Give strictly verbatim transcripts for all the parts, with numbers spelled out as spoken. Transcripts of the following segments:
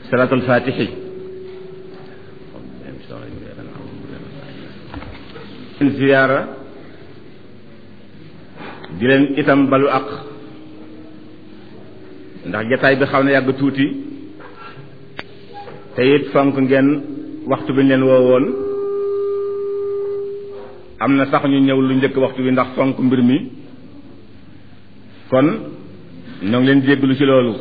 salaatul faatihi ziyaara di leen itam balu ak ndax jataay bi xaw na yàgg tuuti te it fonk ngeen waxtu bi ñu leen woowoon am na sax ñu ñëw lu njëkk waxtu bi ndax fonk mbir mi kon ñoo ngi leen jéggalu ci loolu.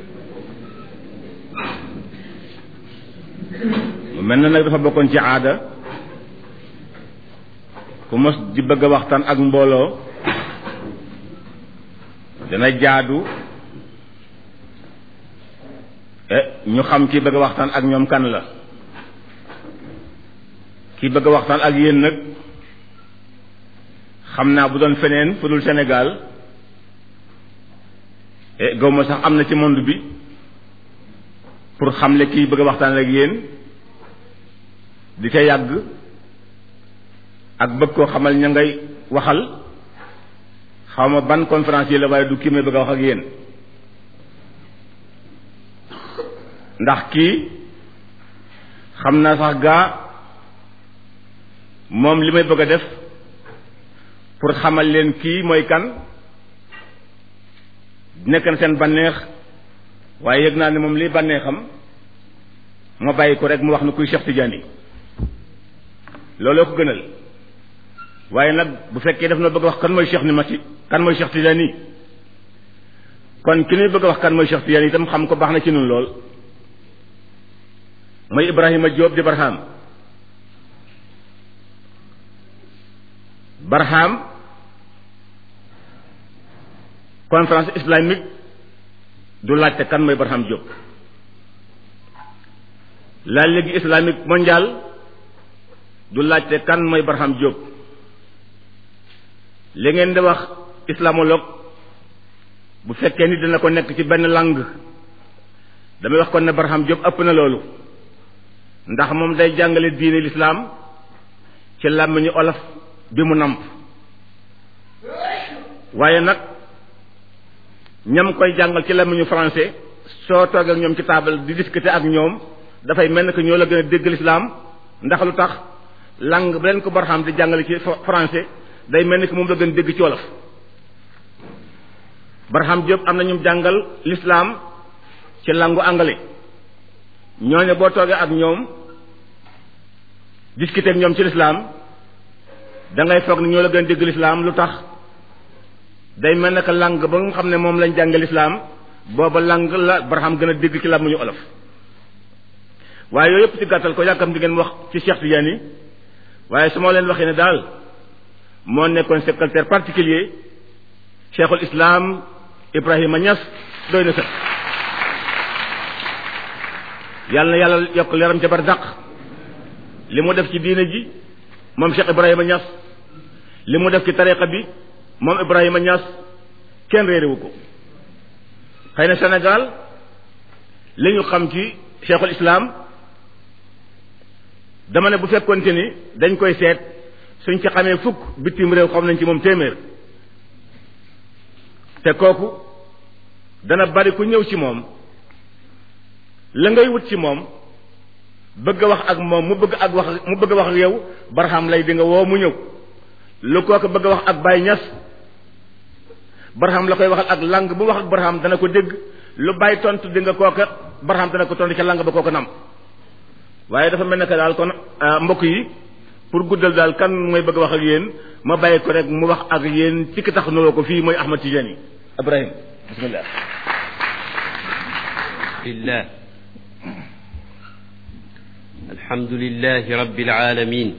mu mel na nag dafa bokkoon ci aada ku mos di bëgg a waxtaan ak mbooloo dana jaadu ñu xam kii bëgg a waxtaan ak ñoom kan la. kii bëgg a waxtaan ak yéen nag xam naa bu doon feneen fu dul Sénégal e gaw ma sax am na ci monde bi pour xamle kii bëgg a waxtaan ak yéen di ca yàgg ak bëgg koo xamal ña ngay waxal xaw ma ban conférence yi la waaye du kii may bëgg a wax ak yéen ndax kii xam naa sax gaa moom li may bëgg a def pour xamal leen kii mooy kan nekk na seen bànneex waaye yëg naa ne moom liy bànneexam ma bàyyi ko rek mu wax na kuy Cheikh Tidiane yi looloo ko gënal waaye nag bu fekkee daf na bëgg a wax kan mooy Cheikh ni mati kan mooy Cheikh Tidiane yi kon ki ñuy bëgg a wax kan mooy Cheikh Tidiane yi itam xam ko baax na ci nun lool mooy Ibrahima Diop di Barham. Barham conférence islamique du laajte kan mooy Barham Diop la Ligue islamique mondiale du laajte kan mooy Barham Diop li ngeen di wax islamologue bu fekkee ni dina ko nekk ci benn langue damay wax kon ne Barham Diop ëpp na loolu ndax moom day jàngale diine l'islam ci làmmiñu olof bi mu namp waaye nag ñam koy jàngal ci làmmiñu français soo toogee ak ñoom ci table di discuter ak ñoom dafay mel ni que ñoo la gën a dégg l'islam ndax lu tax langue bu leen ko Barham di jàngale ci français day mel ni que moom la gën a dégg ci wolof. Barham Diop am na ñu jàngal l'islam ci langue anglais ñooñu boo toogee ak ñoom discuter ak ñoom ci l'islam da ngay foog ni ñoo la gën a dégg l'islam lu tax day mel ne que langue ba nga xam ne moom lañ jàngal l'islam booba langue la Barham gën a dégg ci làmmiñu olof. waaye yooyu yëpp ci gàttal ko yàkkam di ngeen wax ci Cheikh Tidiane yi waaye su ma leen waxee ne daal moo nekkoon secrétaire particulier Cheikhul Islam Ibrahima Niass doy na sax yàlla na yàlla yokk leeram ca barzaq li mu def ci diine ji moom Cheikh Ibrahima Niass li mu def ci tariqa bi moom Ibrahima Niass kenn réeréwu ko xëy na Sénégal li ñu xam ci Cheikhul Islam dama ne bu fekkonte ni dañ koy seet suñ ci xamee fukk bitim réew xam nañ ci moom téeméer te kooku dana bari ku ñëw ci moom la ngay wut ci moom bëgg a wax ak moom mu bëgg ak wax mu bëgg a wax ak yow Barham lay di nga woo mu ñëw lu kooku bëgg a wax ak Baye Niass Barham la koy waxal ak langue bu wax ak Barham dana ko dégg lu Baye tontu di nga kooka Barham dana ko tontu ca langue ba kooka nam waaye dafa mel ne que daal kon mbokk yi pour guddal daal kan mooy bëgg a wax ak yéen ma bàyyi ko rek mu wax ak yéen ci ki tax nuroo ko fii mooy Ahmad Tidiane yi Ibrahim bismillah. billah alhamdulillahi rabbil alamin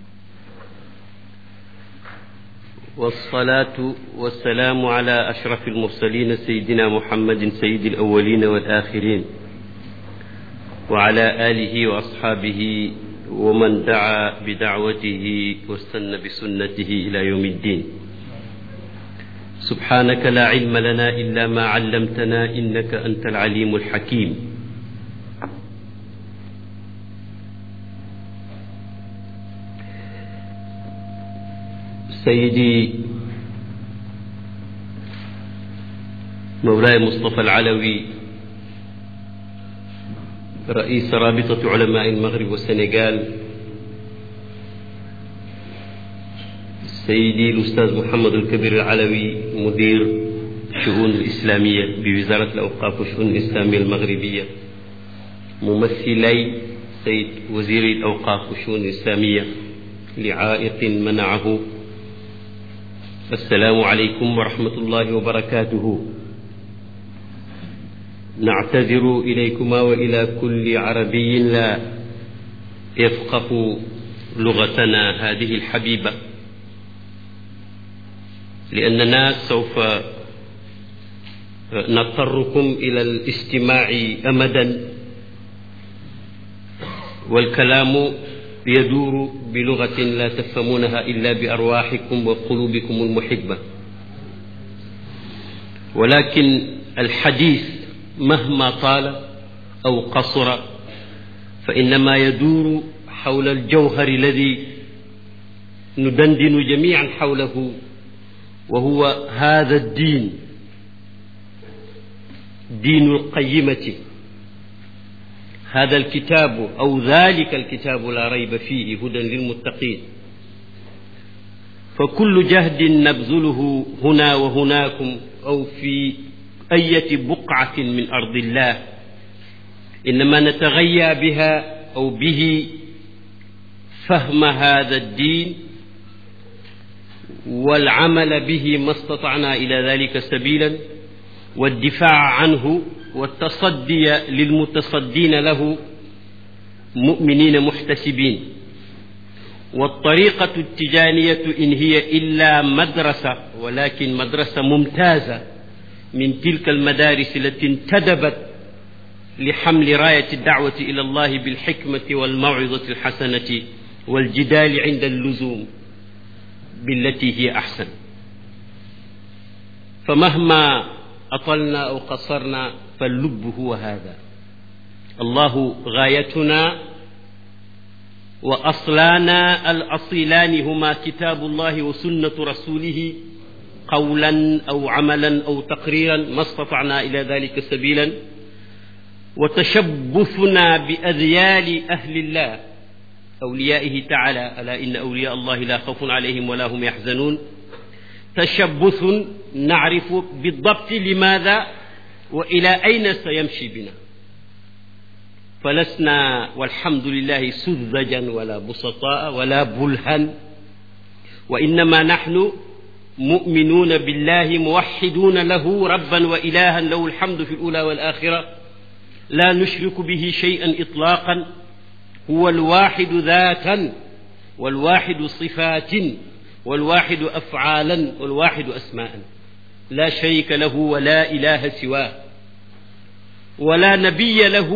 والصلاة والسلام على أشرف المرسلين سيدنا محمد سيد الأولين والآخرين وعلى آله وأصحابه ومن دعا بدعوته واستنى بسنته إلى يوم الدين سبحانك لا علم لنا إلا ما علمتنا إنك أنت العليم الحكيم سيدي مولاي مصطفى العلوي رئيس رابطة علماء المغرب والسنغال سيدي الأستاذ محمد الكبير العلوي مدير الشؤون الإسلامية بوزارة الأوقاف والشؤون الإسلامية المغربية، ممثلي سيد وزير الأوقاف والشؤون الإسلامية لعائق منعه، السلام عليكم ورحمة الله وبركاته. نعتذر إليكما وإلى كل عربي لا يفقه لغتنا هذه الحبيبة، لأننا سوف نضطركم إلى الاستماع أمدا، والكلام يدور بلغة لا تفهمونها إلا بأرواحكم وقلوبكم المحبة، ولكن الحديث مهما طال أو قصر فإنما يدور حول الجوهر الذي ندندن جميعا حوله، وهو هذا الدين، دين القيمة، هذا الكتاب أو ذلك الكتاب لا ريب فيه هدى للمتقين. فكل جهد نبذله هنا وهناكم أو في أية بقعة من أرض الله إنما نتغيى بها أو به فهم هذا الدين والعمل به ما استطعنا إلى ذلك سبيلا، والدفاع عنه والتصدي للمتصدين له مؤمنين محتسبين. والطريقة التجانية إن هي إلا مدرسة، ولكن مدرسة ممتازة من تلك المدارس التي انتدبت لحمل راية الدعوة إلى الله بالحكمة والموعظة الحسنة والجدال عند اللزوم بالتي هي أحسن. فمهما أطلنا أو قصرنا فاللب هو هذا، الله غايتنا وأصلانا الأصيلان هما كتاب الله وسنة رسوله قولا أو عملا أو تقريرا ما استطعنا إلى ذلك سبيلا، وتشبثنا بأذيال أهل الله أوليائه تعالى، ألا إن أولياء الله لا خوف عليهم ولا هم يحزنون، تشبث نعرف بالضبط لماذا وإلى أين سيمشي بنا، فلسنا والحمد لله سذجا ولا بسطاء ولا بلها، وإنما نحن مؤمنون بالله موحدون له ربا وإلها له الحمد في الأولى والآخرة، لا نشرك به شيئا إطلاقا، هو الواحد ذاتا والواحد صفات والواحد أفعالا والواحد أسماء، لا شريك له ولا إله سواه، ولا نبي له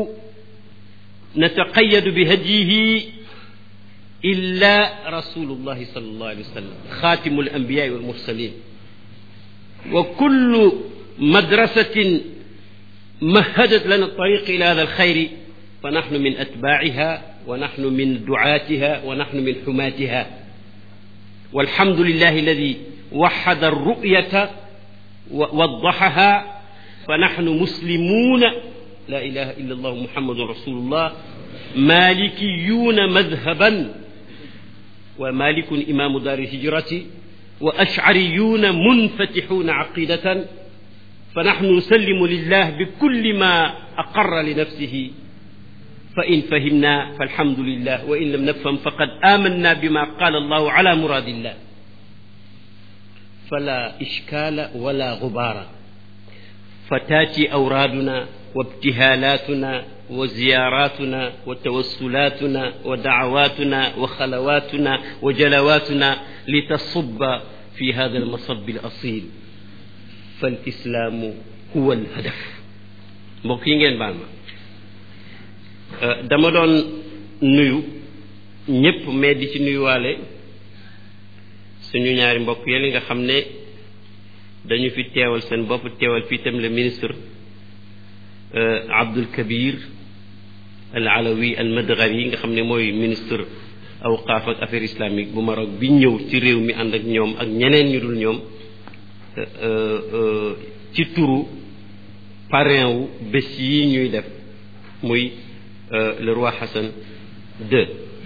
نتقيد بهديه إلا رسول الله صلى الله عليه وسلم خاتم الأنبياء والمرسلين. وكل مدرسة مهدت لنا الطريق إلى هذا الخير فنحن من أتباعها ونحن من دعاتها ونحن من حماتها، والحمد لله الذي وحد الرؤية ووضحها، فنحن مسلمون لا إله إلا الله محمد رسول الله، مالكيون مذهبا ومالك إمام دار الهجرة، وأشعريون منفتحون عقيدة، فنحن نسلم لله بكل ما أقر لنفسه، فإن فهمنا فالحمد لله، وإن لم نفهم فقد آمنا بما قال الله على مراد الله، فلا إشكال ولا غبار. فتاتي أورادنا وابتهالاتنا وزياراتنا وتوسلاتنا ودعواتنا وخلواتنا وجلواتنا لتصب في هذا المصب الأصيل، فالإسلام هو الهدف. mbokk yi ngeen baal ma dama doon nuyu ñépp mais di ci nuyuwaale suñu ñaari mbokk yi nga xam ne dañu fi teewal seen bopp teewal fii tam le ministre Abdul Kabir al Alawi al Madghari nga xam ne mooy ministre awqaaf ak affaires islamiques bu Maroc bi ñëw ci réew mi ànd ak ñoom ak ñeneen ñu dul ñoom ci turu parrain wu bés yi ñuy def muy le roi Hassan deux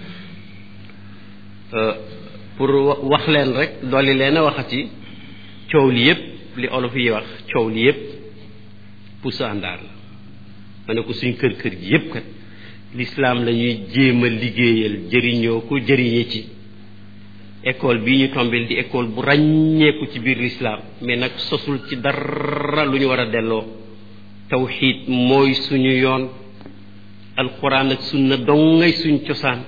pour wax leen rek dolli leen a waxati coow li yëpp li olof yi wax coow li yëpp pusa àndaar la ma ne ko suñ kër kër gi yëpp kat l'islam la ñuy jéem a liggéeyal jëriñoo ko jëriñe ci école bii ñu tombeel di école bu ràññeeku ci biir l'islam mais nag sosul ci dara lu ñu war a delloo tawxiid mooy suñu yoon alquran ak sunna dongay suñ cosaan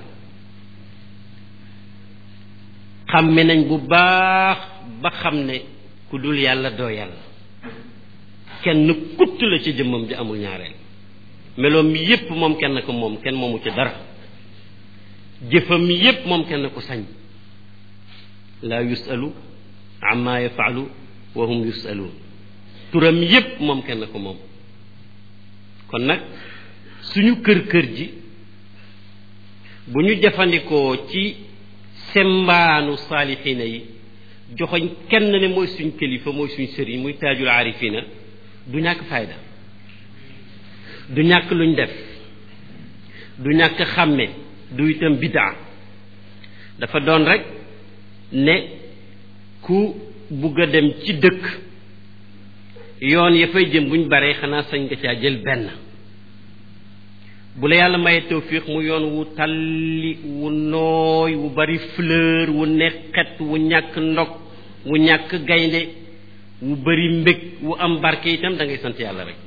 xàmme nañ bu baax ba xam ne ku dul yàlla doo yàlla kenn kutt la ci jëmmam di amul ñaareel meloom yépp moom kenn ko moom kenn moomu ci dara jëfam yépp moom kenn ko sañ laa yusalu amma yafalu wa hum yusaluun turam yépp moom kenn ko moom kon nag suñu kër kër ji bu ñu jëfandikoo ci sembaanu saalixiina yi joxoñ kenn ne mooy suñ kilifa mooy suñ sëriñ muy taajul aarifina du ñàkk fayda du ñàkk luñ def du ñàkk xàmme du itam bidaa dafa doon rek ne ku bugg a dem ci dëkk yoon ya fay jëm buñ baree xanaa sañ nga caa jël benn bu la yàlla maye tawfiix mu yoon wu talli wu nooy wu bari fleur wu neexet wu ñàkk ndog wu ñàkk gaynde wu bari mbég wu am barke itam da ngay sant yàlla rek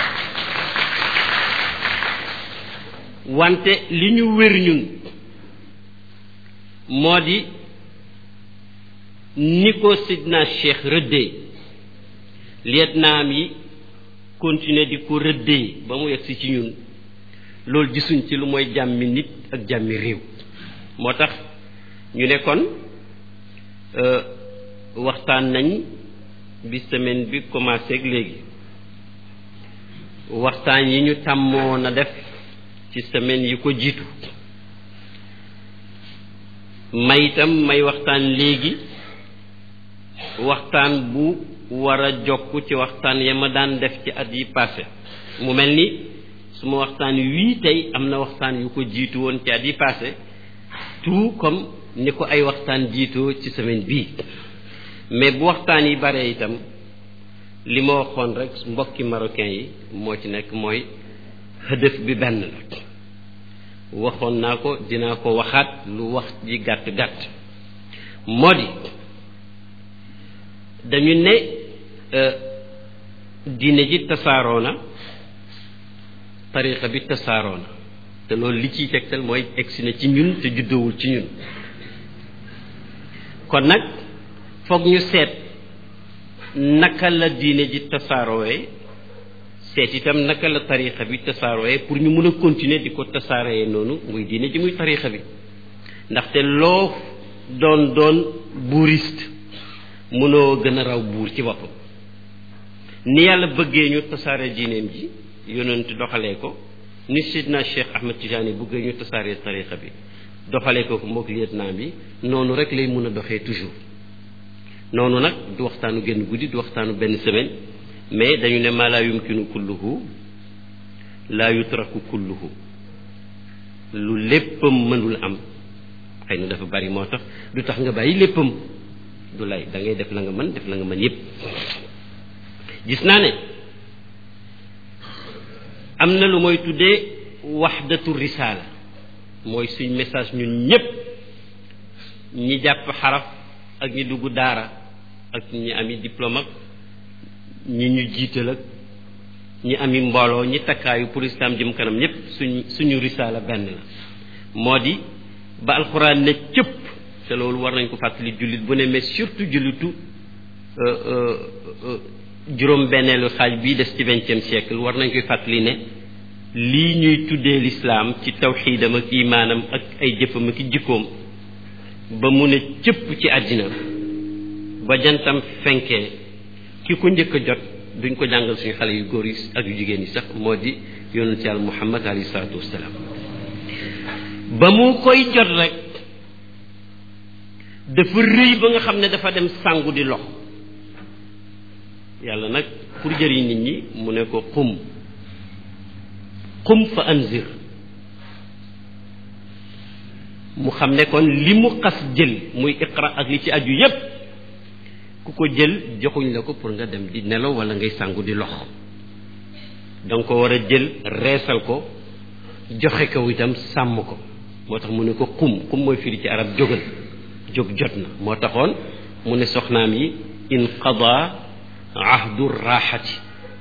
wante li ñu wér ñun moo di ni ko sidna cheikh rëddee lieutenant yi continuer di ko rëddee ba mu yegsi ci ñun loolu gisuñ ci lu mooy jàmmi nit ak jàmmi réew moo tax ñu ne kon waxtaan nañ bi semaine bi commencé ak léegi waxtaan yi ñu tàmmoon a def ci semaine yi ko jiitu may itam may waxtaan léegi waxtaan bu war a jokk ci waxtaan ya ma daan def ci at yi passé mu mel ni suma waxtaan wii tey am na waxtaan yu ko jiitu woon ci at yi passé tout comme ni ko ay waxtaan jiitoo ci semaine bii mais bu waxtaan yi bare itam li ma waxoon rek mbokki marocain yi moo ci nekk mooy hëdëf bi benn la waxoon naa ko dinaa ko waxaat lu wax ji gàtt gàtt moo di dañu ne diine ji tasaaroo na tariqa bi tasaaroo na te loolu li ciy tegtal mooy egsi na ci ñun te juddowul ci ñun kon nag foog ñu seet naka la diine ji tasaaroowee seet itam naka la tariqa bi tasaaroowee pour ñu mun a continuer di ko tasaaree noonu muy diine ji muy tariqa bi ndaxte loo doon doon buuriste mënoo gën a raw buur ci boppam ni yàlla bëggee ñu tasaare diineem ji yonent doxalee ko ni sidna Cheikh Ahmed Tidiane bëggee ñu tasaaree tariqa bi doxalee ko ko mbokk lieutenant bi noonu rek lay mun a doxee toujours noonu nag du waxtaanu génn guddi du waxtaanu benn semaine mais dañu ne maa laa yumkinu kulluhu laa yutraku kulluhu lu léppam mënul am xëy na dafa bari moo tax du tax nga bàyyi léppam du lay da ngay def la nga mën def la nga mën yépp gis naa ne am na lu mooy tuddee wahdatu risaala mooy suñ message ñun ñépp ñi jàpp xaraf ak ñi dugg daara ak ñi ami diplôme ak ñi ñu jiital ak ñi ami mbooloo ñi takkaayu pour islam jëm kanam ñépp suñ suñu risaala benn la moo di ba alxuraan ne cëpp te loolu war nañ ko fàttali jullit bu ne mais surtout jullitu juróom benneelu xaaj bii des ci vingtième siècle war nañ koy fàttali ne lii ñuy tuddee l'islam ci tawxiidam ak imaanam ak ay jëfam ak jikkoom ba mu ne cëpp ci àddina ba jantam fenkee ki ko njëkk a jot duñ ko jàngal suñu xale yu góor yi ak yu jigéen yi sax moo di yonent yàlla Muhammad alayhi salaatu wassalaam ba mu koy jot rek dafa rëy ba nga xam ne dafa dem sangu di lox yàlla nag pour jëriñ nit ñi mu ne ko xum qum fa anzir mu xam ne kon li mu xas jël muy iqra ak li ci aju yépp ku ko jël joxuñ la ko pour nga dem di nelaw wala ngay sangu di lox danga ko war a jël reesal ko joxe ko itam sàmm ko moo tax mu ne ko qum qum mooy firi ci arab jógal jóg jot na moo taxoon mu ne soxnaam yi in qada ahdu raaxati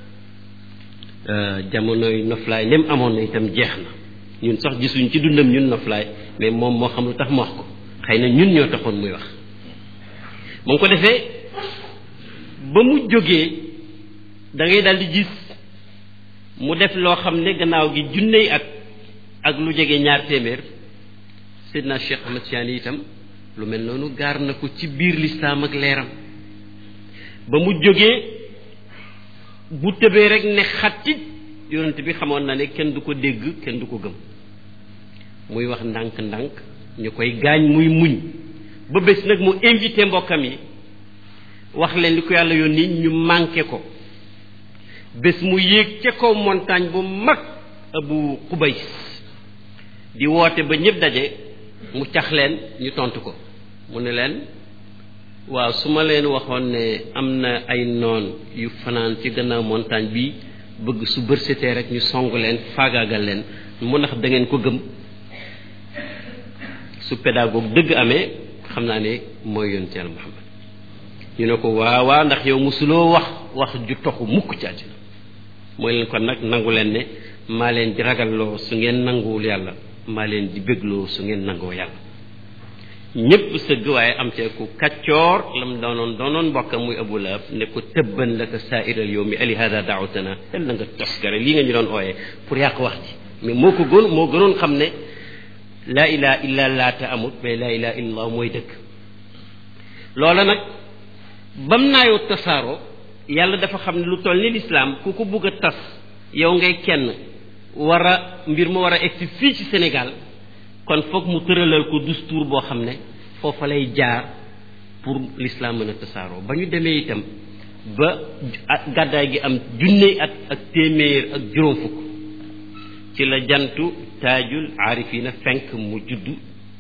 jamonoy noflaay nem amoon na itam jeex na ñun sax gisuñ ci dundam ñun noflaay mais moom moo xam lu tax mu wax ko xëy na ñun ñoo taxoon muy wax mu ngi ko defee ba mu jógee da ngay daal di gis mu def loo xam ne gannaaw gi junney at ak lu jege ñaar téeméer Seydina Cheikh Ahmad Tidiane itam lu mel noonu gaar na ko ci biir lislaam ak leeram ba mu jógee bu tëbee rek ne xattit yonent bi xamoon na ne kenn du ko dégg kenn du ko gëm muy wax ndànk-ndànk ñu koy gaañ muy muñ ba bés nag mu invité mbokkam yi wax leen li ko yàlla yónni ñu manqué ko bés mu yéeg ca kaw montagne bu mag Abu Qubays di woote ba ñëpp daje mu cax leen ñu tontu ko mu ne leen waaw su ma leen waxoon ne am na ay noon yu fanaan ci gannaaw montagne bi bëgg su bërsetee rek ñu song leen faagaagal leen mu ndax da ngeen ko gëm su pédagogue dëgg amee xam naa ne mooy yonent Yàlla Muhammad ñu ne ko waaw waaw ndax yow musuloo wax wax ju toxu mukk ci àddina mooy leen kon nag nangu leen ne maa leen di ragalloo su ngeen nanguwul yàlla maa leen di bégloo su ngeen nangoo yàlla ñépp sëgg waaye am te ku kaccoor lam doonoon doonoon mbokk muy Abu Lahab ne ko tëbban la ko saairal yow mi ali hada daawtana tel na nga toskare lii nga ñu doon ooyee pour yàq wax ji mais moo ko gën moo gënoon xam ne laa ilaha illa laata amut mais laa ilaha illa allah mooy dëgg loola nag bam naayoo tasaaroo yàlla dafa xam ne lu toll ni lislaam ku ko bugg a tas yow ngay kenn war a mbir ma war a egsi fii ci Sénégal kon foog mu tëralal ko dustuur boo xam ne foofa lay jaar pour l'islam mën a tasaaroo ba ñu demee itam ba gàddaay gi am junne at ak téeméer ak juróom fukk ci la jantu taajul aarifina fenk mu juddu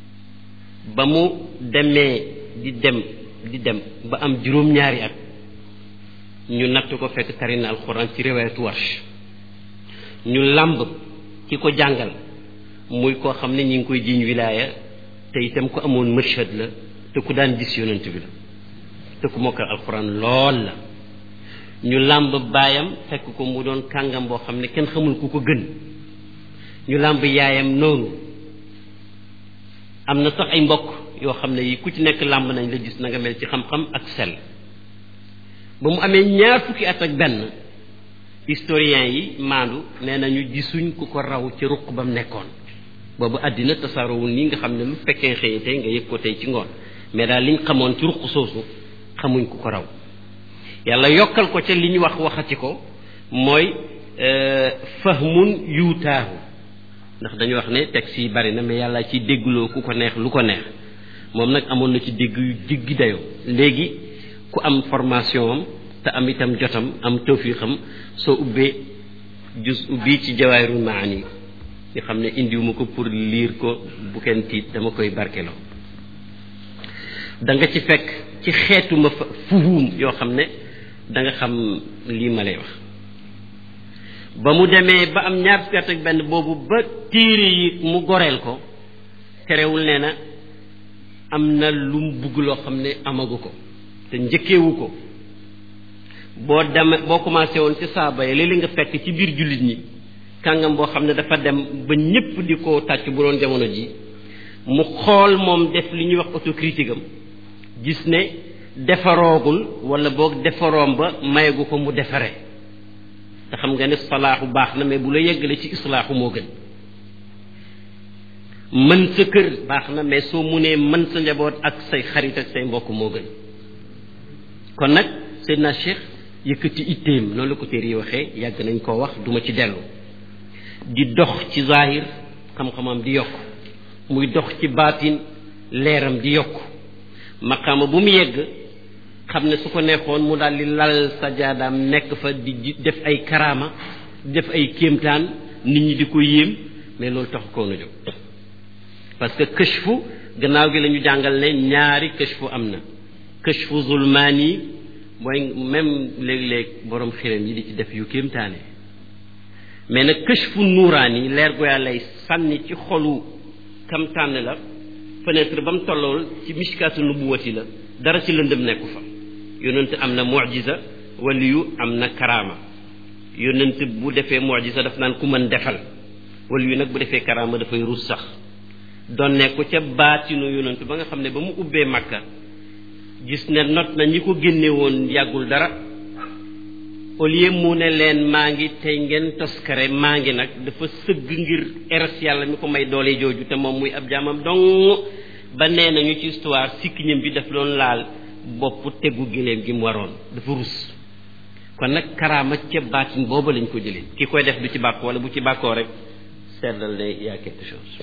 ba mu demee di dem di dem ba am juróom-ñaari at ñu natt ko fekk tari na alxuraan ci riwaayatu Warsh ñu làmb ki ko jàngal muy koo xam ne ñi ngi koy jiiñ wilaaya te itam ku amoon mërshad la te ku daan gis yonent bi la te ku mokkal alxuraan lool la ñu làmb baayam fekk ko mu doon kàngam boo xam ne kenn xamul ku ko gën ñu làmb yaayam noonu am na sax ay mbokk yoo xam ne yi ku ci nekk làmb nañ la gis na nga mel ci xam-xam ak sell ba mu amee ñaar fukki at ak benn historiens yi maandu nee nañu gisuñ ku ko raw ci ruq ba mu nekkoon boobu àddina tasaaroowul nii nga xam ne lu fekkee xëyee tey nga yëg ko tey ci ngoon mais daal liñ xamoon ci ruq soosu xamuñ ku ko raw yàlla yokkal ko ca li ñu wax waxati ko mooy fahmun yuutaahu ndax dañu wax ne texte yi bari na mais yàlla ciy déggloo ku ko neex lu ko neex moom nag amoon na ci dégg yu jéggi dayoo léegi ku am formation am te am itam jotam am tawfiixam soo ubbee jus ubbi ci jawaahirul maani nga xam ne indiwuma ko pour lire ko bu kenn tiit dama koy barkeloo da nga ci fekk ci xeetu ma fa fuhum yoo xam ne da nga xam lii ma lay wax ba mu demee ba am ñaar fukki at ak benn boobu ba téere yi mu goreel ko terewul nee na am na lu mu bugg loo xam ne amagu ko te njëkkeewu ko boo demee boo commencé woon ci saaba yi léeg-léeg nga fekk ci biir jullit ñi kàngam boo xam ne dafa dem ba ñépp di ko tàcc bu doon jamono ji mu xool moom def li ñuy wax autocritique am gis ne defaroogul wala boog defaroom ba mayagu ko mu defare te xam nga ne salaaxu baax na mais bu la yeggale ci islaaxu moo gën mën sa kër baax na mais soo munee mën sa njaboot ak say xarit ak say mbokk moo gën kon nag Seydina Cheikh yëkkati itteem noonu la ko téere yi waxee yàgg nañ koo wax duma ci dellu di dox ci zahir xam-xamam di yokk muy dox ci baatin leeram di yokk maqaama bu mu yegg xam ne su ko neexoon mu daal di lal sajaadaam nekk fa di def ay karaama di def ay kéemtaan nit ñi di ko yéem mais loolu tax koo na jóg parce que kashfu gannaaw gi la ñu jàngal ne ñaari kashfu am na kashfu zulmaani mooy même léeg-léeg borom xiram yi di ci def yu kéemtaane mais nag kashfu nuuraani leer gu yàlla lay sànni ci xolu kam tànn la fenêtre ba mu tollool ci mishkaatu nubuwati la dara ci lëndëm nekku fa yonent am na mu'jiza waliyu am na karaama yonent bu defee mu'jiza daf naan ku mën defal waliyu nag bu defee karaama dafay rus sax doon ne ko ca baatinu yonent ba nga xam ne ba mu ubbee Makka gis ne not na ñi ko génne woon yàggul dara au lieu mu ne leen maa ngi tey ngeen toskare maa ngi nag dafa sëgg ngir eres yàlla mi ko may doole jooju te moom muy ab jaamam dong ba nee nañu ci histoire sikkiñam bi daf doon laal bopp tegu giléem gi mu waroon dafa rus kon nag karaama ca baatin booba lañ ko jëlee ki koy def du ci bàkk wala bu ci bàkkoo rek seetlal ne y a quelque chose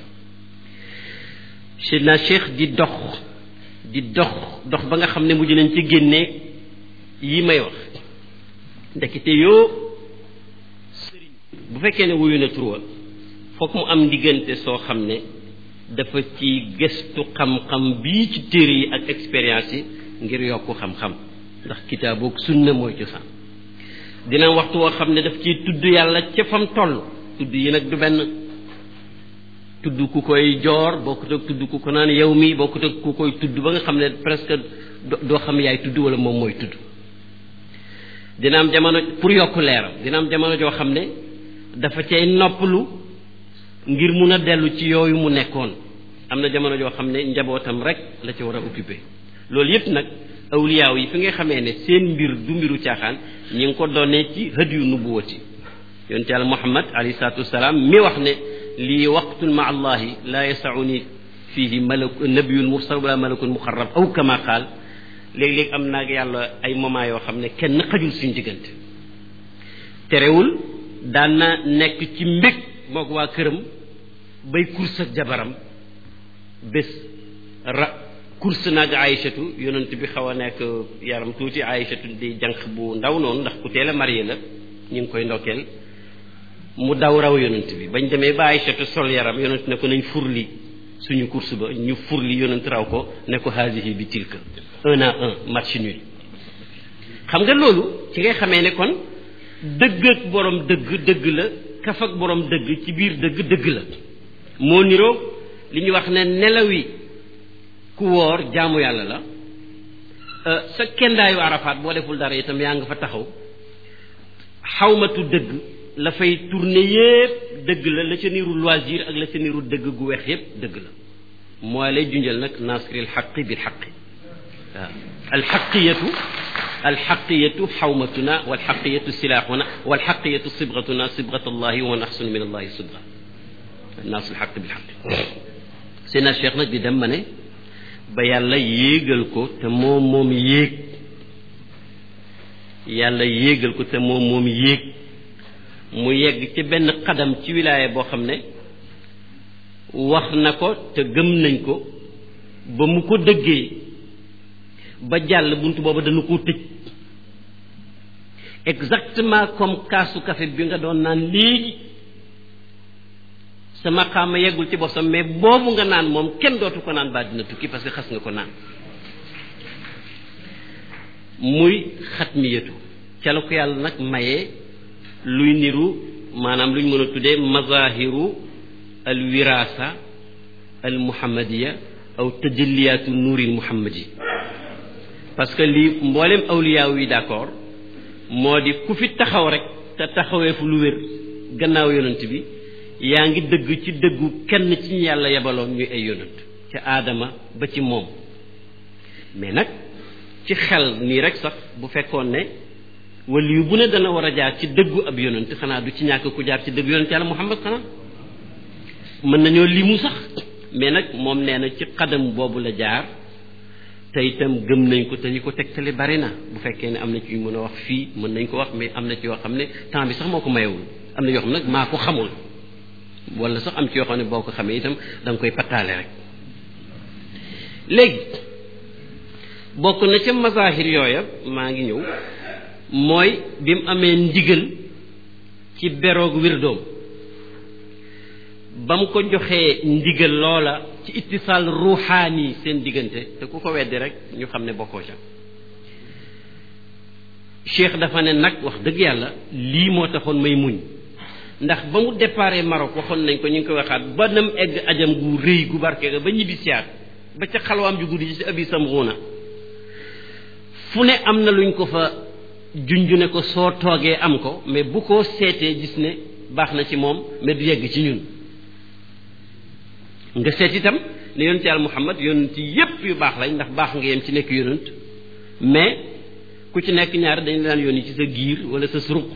Seydina Cheikh di dox di dox dox ba nga xam ne mujj nañ ci génnee yi may wax ndekete yoo sëriñ bu fekkee ne wuyu na turuwa foog mu am diggante soo xam ne dafa ci gëstu xam-xam bii ci téere yi ak expérience yi ngir yokku xam-xam ndax kitaabu ak sunna mooy cosaan dina waxtu woo xam ne daf ciy tudd yàlla ca fam toll tudd yi nag du benn tudd ku koy joor bokkut ak tudd ku ko naan yow mi bokkut ak ku koy tudd ba nga xam ne presque doo xam yaay tudd wala moom mooy tudd dina am jamono pour yokk leeram dina am jamono joo xam ne dafa cay noppalu ngir mun a dellu ci yooyu mu nekkoon am na jamono joo xam ne njabootam rek la ci war a occupé loolu yépp nag awliyaaw yi fi nga xamee ne seen mbir du mbiru caaxaan ñi ngi ko doonee ci hadiyu nubuwati yonent Yàlla Muhammad alayhi salaatu wasalaam mi wax ne lii waqtun ma allahi la yasauni fihi malak nabiyun mursal wala malakun muqarrab aw kama qaal léeg-léeg am naag yàlla ay moment yoo xam ne kenn xajul suñ diggante terewul daan na nekk ci mbég moog waa këram bay course ak jabaram bés ra course naag Aïchatu yonent bi xaw a nekk yaram tuuti Aïchatu di jànq bu ndaw noonu ndax ku teel a marié la ñu ngi koy ndokkeel mu daw raw yonent bi bañ demee ba Aïchatu sol yaram yonent ne ko nañ furli suñu course ba ñu furli yonent raw ko ne ko haasihi bi tilka un à un match nul xam nga loolu ci ngay xamee ne kon dëgg ak borom dëgg dëgg la kaf ak borom dëgg ci biir dëgg dëgg la moo niroo li ñuy wax ne nelawi ku woor jaamu yàlla la sa kendaayu Arafat boo deful dara itam yaa nga fa taxaw xawmatu dëgg la fay tourné yépp dëgg la la ca niru loisir ak la ca niru dëgg gu weex yépp dëgg la mooy lay junjal nag nasril xaqi bil xaqi waaw alxaqiyatu alxaqiyatu xawmatuna walxaqiyatu silaaxuna walxaqiyatu sibgatuna sibgatullahi wa man axsanu min allahi sibga nasril xaqi bil xaqi Seydina Cheikh nag di dem ma ne ba yàlla yéegal ko te moom moom yéeg yàlla yéegal ko te moom moom yéeg mu yegg ci benn xadam ci wilaaya boo xam ne wax na ko te gëm nañ ko ba mu ko dëggee ba jàll bunt booba dañu ko tëj exactement comme kaasu café bi nga doon naan léegi sama xaama yeggul ci bosam mais boobu nga naan moom kenn dootu ko naan ba dina tukki parce que xas nga ko naan muy xatmiyatu ca la ko yàlla nag mayee luy niru maanaam lu ñu mën a tuddee mazahiru al wirasa al muhammadiya aw tajalliyaatu nuuril muhammadi parce que lii mboolem awliyaaw yi d'accord moo di ku fi taxaw rek te taxawee fu lu wér gannaaw yonent bi yaa ngi dëgg ci dëggu kenn ci ñu yàlla yebaloon ñuy ay yonent ca aadama ba ci moom mais nag ci xel nii rek sax bu fekkoon ne waliyu bu ne dana war a jaar ci dëggu ab yonent xanaa du ci ñàkk ku jaar ci dëggu yonent yàlla Muhammad xanaa mën nañoo limu sax mais nag moom nee na ci xadam boobu la jaar te itam gëm nañ ko te yi ko tegtale bari na bu fekkee ne am na ci mën a wax fii mën nañ ko wax mais am na ci yoo xam ne temps bi sax moo ko mayewul am na yoo xam ne nag maa ko xamul wala sax am ci yoo xam ne boo ko xamee itam da nga koy pattaale rek léegi bokk na ca mazahir yooya maa ngi ñëw mooy bi mu amee ndigal ci beroog wirdoom ba mu ko joxee ndigal loola ci ittisaal ruuxaani seen diggante te ku ko weddi rek ñu xam ne bokkoo ca cheikh dafa ne nag wax dëgg yàlla lii moo taxoon may muñ ndax ba mu déparé Maroc waxoon nañ ko ñu ngi koy waxaat ba nam egg ajam gu rëy gu barke ga ba ñibbi siyaat ba ca xalwaam ju guddi ci abi samxuuna fu ne am na luñ ko fa junju ne ko soo toogee am ko mais bu ko seetee gis ne baax na ci moom mais du yegg ci ñun nga seet itam ne yonent yàlla Muhammad yonent yépp yu baax lañ ndax baax nga yem ci nekk yonent mais ku ci nekk ñaar dañ la daan yónni ci sa giir wala sa suruq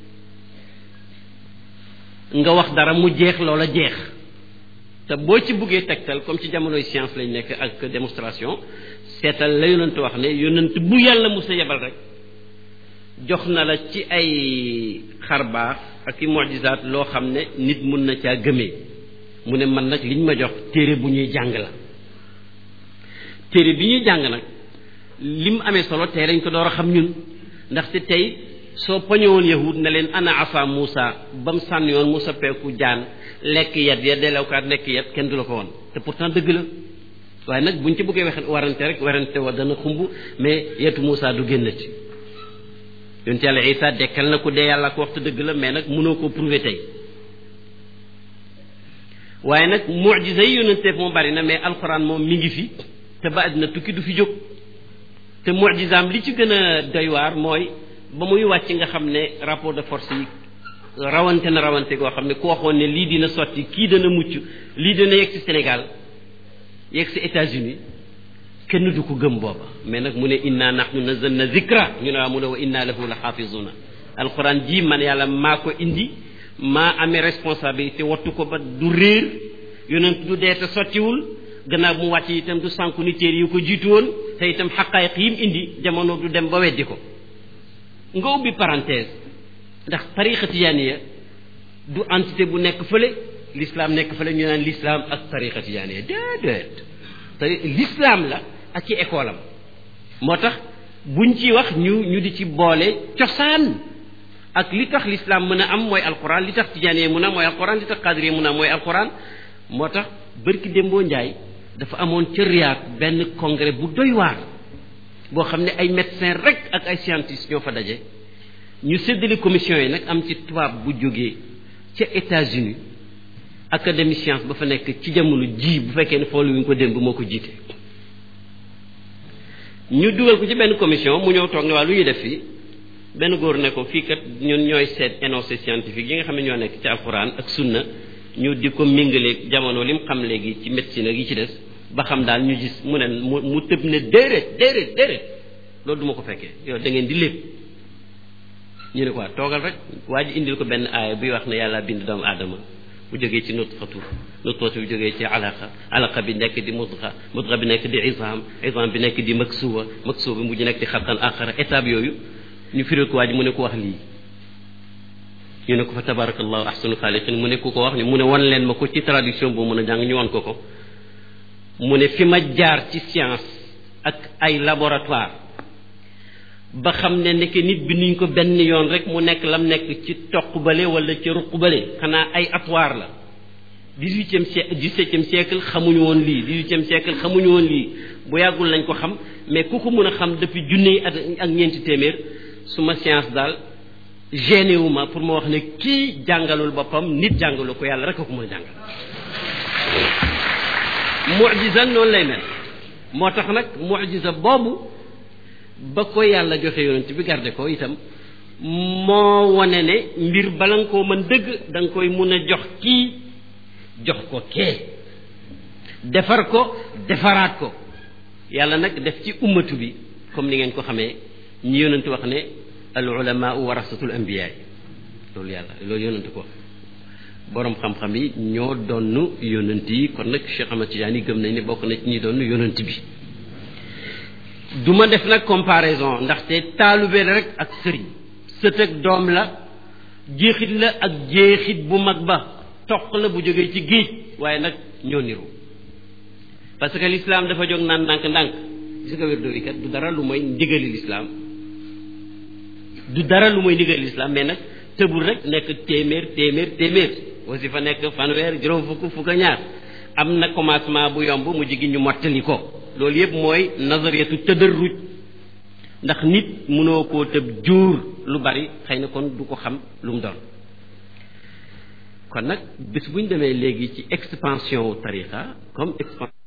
nga wax dara mu jeex loola jeex te boo ci buggee tegtal comme ci jamonoy science lañ nekk ak démonstration seetal la yonent wax ne yonent bu yàlla mu sa yebal rek jox na la ci ay xarbaax ak i mujizaat loo xam ne nit mun na caa gëmee mu ne man nag liñ ma jox téere bu ñuy jàng la téere bi ñuy jàng nag li mu amee solo tey lañ ko door a xam ñun ndaxte tey soo poñewoon yahud ne leen ana asa Moussa ba mu sànni woon mu soppeeku jaan lekk yet ya delewkaat lekk yet kenn du la ko woon te pourtant dëgg la waaye nag buñ ci bëggee wax warante rek warante wa dana xumb mais yetu Moussa du génnati yonent yàlla Isa dekkal na ko dee yàlla ko waxtu dëgg la mais nag mënoo koo prouver tey waaye nag mu'jiza yi yonenteef moom bari na mais alxuraan moom mi ngi fi te ba àddina tukki du fi jóg te mu'jizaam li ci gën a doy waar mooy ba muy wàcc nga xam ne rapport de force yi rawante na rawante goo xam ne ku waxoon ne lii dina sotti kii dana mucc lii dina yegg si Sénégal yegg si États-Unis kenn du ko gëm booba mais nag mu ne inna nahnu nazzalna zikra ñu ne waa mu ne wa inna lahu la xaafizuna alquran ji man yàlla maa ko indi maa amee responsabilité wattu ko ba du réer yonent du dee te sottiwul gannaaw mu wàcc itam du sànku ni téere yu ko jiitu woon te itam xaqaayiq yim indi jamono du dem ba weddi ko nga ubbi parenthèse ndax tariqa tijaaniya du entité bu nekk fële l'islam nekk fële ñu naan l'islam ak tariqa tijaaniya déedéet te l'islam la ak ci école am moo tax buñ ci wax ñu ñu di ci boole cosaan ak li tax l'islam mën a am mooy alquran li tax tijaaniya mën a am mooy alquran li tax qadiriya mën a am mooy alquran moo tax bërki démboo njaay dafa amoon ca Riyad benn congrès bu doy waar boo xam ne ay médecins rek ak ay scientifiques ñoo fa daje ñu séddale commission yi nag am ci tubaab bu jógee ca États-Unis académie science ba fa nekk ci jamono ji bu fekkee ne foolu ñu ko démb moo ko jiite ñu dugal ko ci benn commission mu ñëw toog ne waa lu ñuy def fii benn góor ne ko fii kat ñun ñooy seet énoncé scientifique yi nga xam ne ñoo nekk ci alquran ak sunna ñu di ko méngaleeg jamono li mu xam léegi ci médecine ak yi ci des ba xam daal ñu gis mu ne mu mu tëb ne déedéet déedéet déedéet loolu du ma ko fekkee yow da ngeen di lépp ñu ne ko waa toogal rek waa ji indil ko benn aaya buy wax ne yàlla bind doomu aadama bu jógee ci nutfatu nutfatu bu jógee ci alaqa alaqa bi nekk di mudga mudga bi nekk di isam isam bi nekk di maksuwa maksuwa bi mujj nekk di xalqan axara étape yooyu ñu firil ko waa ji mu ne ko wax lii ñu ne ko fa tabarakallahu ahsanu xaaliqin mu ne ku ko wax ni mu ne wan leen ma ko ci traduction boo mën a jàng ñu wan ko ko mu ne fi ma jaar ci science ak ay laboratoire ba xam ne nekk nit bi nuñ ko benn yoon rek mu nekk lam nekk ci toq bale wala ci ruq bale xanaa ay atoire la dix-huitième siècle dix-septième siècle xamuñu woon lii dix-huitième siècle xamuñu woon lii bu yàggul lañ ko xam mais ku ko mën a xam depuis junne at ak ñeenti téeméer suma science daal gêné wu ma pour ma wax ne kii jàngalul boppam nit jàngalu ko yàlla rek a ko mën a jàngal mu'jiza noonu lay mel moo tax nag mu'jiza boobu ba ko yàlla joxe yonent bi garde ko itam moo wane ne mbir bala nga koo mën dëgg da nga koy mun a jox kii jox ko kee defar ko defaraat ko yàlla nag def ci ummatu bi comme ni ngeen ko xamee ñi yonent wax ne al ulama warasatul anbiya loolu yàlla loolu yonent ko borom xam-xam yi ñoo donn yonent yi kon nag Cheikh Ahmad Tidiane gëm nañ ne bokk na ci ñi donn yonent bi du ma def nag comparaison ndaxte taalube la rek ak sëriñ sët ak doom la jeexit la ak jeexit bu mag ba toq la bu jógee ci géej waaye nag ñoo niru parce que l'islam dafa jóg naan ndànk-ndànk gis nga wérdo wi kat du dara lu mooy ndigali l'islam du dara lu mooy ndigali l'islam mais nag tëbul rek nekk téeméer téeméer téeméer wasifa nekk fanweer juróom fukk fukk a ñaar am na commencement bu yomb mu jigi ñu mottali ko loolu yëpp mooy nazariyatu tadarruj ndax nit mënoo koo tëb juur lu bari xëy na kon du ko xam lu mu doon kon nag bés bu ñu demee léegi ci expansion wu tariqa comme expansion